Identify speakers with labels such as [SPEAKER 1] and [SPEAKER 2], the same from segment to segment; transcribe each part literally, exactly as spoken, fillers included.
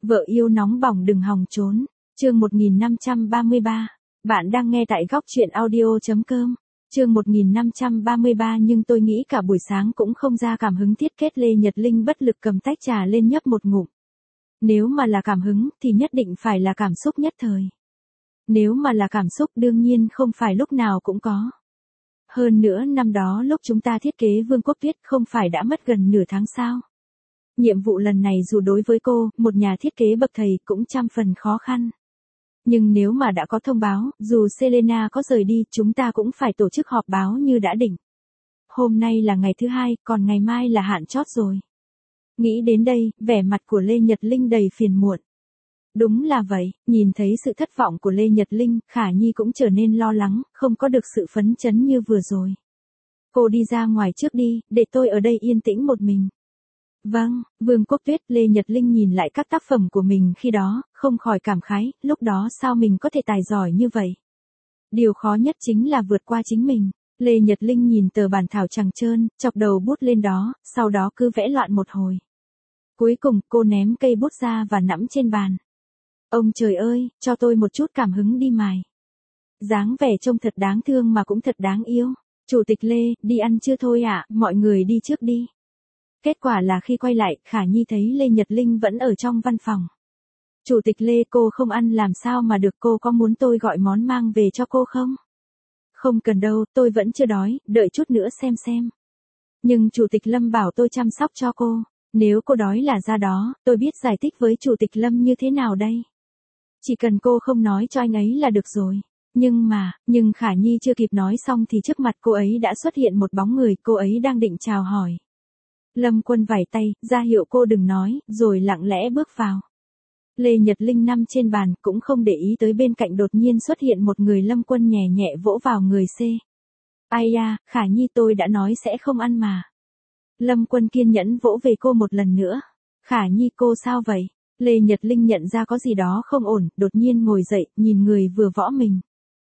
[SPEAKER 1] Vợ yêu nóng bỏng đừng hòng trốn. Chương một nghìn năm trăm ba mươi ba. Bạn đang nghe tại góc truyện audio.com. Chương một nghìn năm trăm ba mươi ba nhưng tôi nghĩ cả buổi sáng cũng không ra cảm hứng thiết kết. Lê Nhật Linh bất lực cầm tách trà lên nhấp một ngụm. Nếu mà là cảm hứng thì nhất định phải là cảm xúc nhất thời. Nếu mà là cảm xúc đương nhiên không phải lúc nào cũng có. Hơn nữa năm đó lúc chúng ta thiết kế Vương quốc Tuyết không phải đã mất gần nửa tháng sao. Nhiệm vụ lần này dù đối với cô, một nhà thiết kế bậc thầy cũng trăm phần khó khăn. Nhưng nếu mà đã có thông báo, dù Selena có rời đi, chúng ta cũng phải tổ chức họp báo như đã định. Hôm nay là ngày thứ hai, còn ngày mai là hạn chót rồi. Nghĩ đến đây, vẻ mặt của Lê Nhật Linh đầy phiền muộn. Đúng là vậy, nhìn thấy sự thất vọng của Lê Nhật Linh, Khả Nhi cũng trở nên lo lắng, không có được sự phấn chấn như vừa rồi. Cô đi ra ngoài trước đi, để tôi ở đây yên tĩnh một mình. Vâng, Vương quốc Tuyết. Lê Nhật Linh nhìn lại các tác phẩm của mình khi đó, không khỏi cảm khái, lúc đó sao mình có thể tài giỏi như vậy. Điều khó nhất chính là vượt qua chính mình. Lê Nhật Linh nhìn tờ bản thảo trắng trơn, chọc đầu bút lên đó, sau đó cứ vẽ loạn một hồi. Cuối cùng, cô ném cây bút ra và nẫm trên bàn. Ông trời ơi, cho tôi một chút cảm hứng đi mài. Dáng vẻ trông thật đáng thương mà cũng thật đáng yêu. Chủ tịch Lê, đi ăn chưa thôi ạ, mọi người đi trước đi. Kết quả là khi quay lại, Khả Nhi thấy Lê Nhật Linh vẫn ở trong văn phòng. Chủ tịch Lê, cô không ăn làm sao mà được, cô có muốn tôi gọi món mang về cho cô không? Không cần đâu, tôi vẫn chưa đói, đợi chút nữa xem xem. Nhưng Chủ tịch Lâm bảo tôi chăm sóc cho cô. Nếu cô đói là ra đó, tôi biết giải thích với Chủ tịch Lâm như thế nào đây. Chỉ cần cô không nói cho anh ấy là được rồi. Nhưng mà, nhưng Khả Nhi chưa kịp nói xong thì trước mặt cô ấy đã xuất hiện một bóng người, cô ấy đang định chào hỏi. Lâm Quân vẩy tay, ra hiệu cô đừng nói, rồi lặng lẽ bước vào. Lê Nhật Linh nằm trên bàn, cũng không để ý tới bên cạnh đột nhiên xuất hiện một người. Lâm Quân nhẹ nhẹ vỗ vào người C. Ai da, Khả Nhi tôi đã nói sẽ không ăn mà. Lâm Quân kiên nhẫn vỗ về cô một lần nữa. Khả Nhi cô sao vậy? Lê Nhật Linh nhận ra có gì đó không ổn, đột nhiên ngồi dậy, nhìn người vừa võ mình.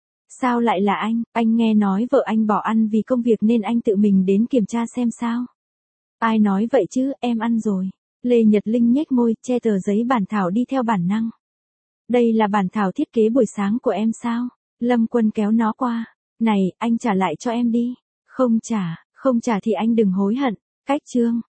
[SPEAKER 1] Sao lại là anh? Anh nghe nói vợ anh bỏ ăn vì công việc nên anh tự mình đến kiểm tra xem sao. Ai nói vậy chứ, em ăn rồi. Lê Nhật Linh nhếch môi, che tờ giấy bản thảo đi theo bản năng. Đây là bản thảo thiết kế buổi sáng của em sao? Lâm Quân kéo nó qua. Này, anh trả lại cho em đi. Không trả, không trả thì anh đừng hối hận. Cách chương.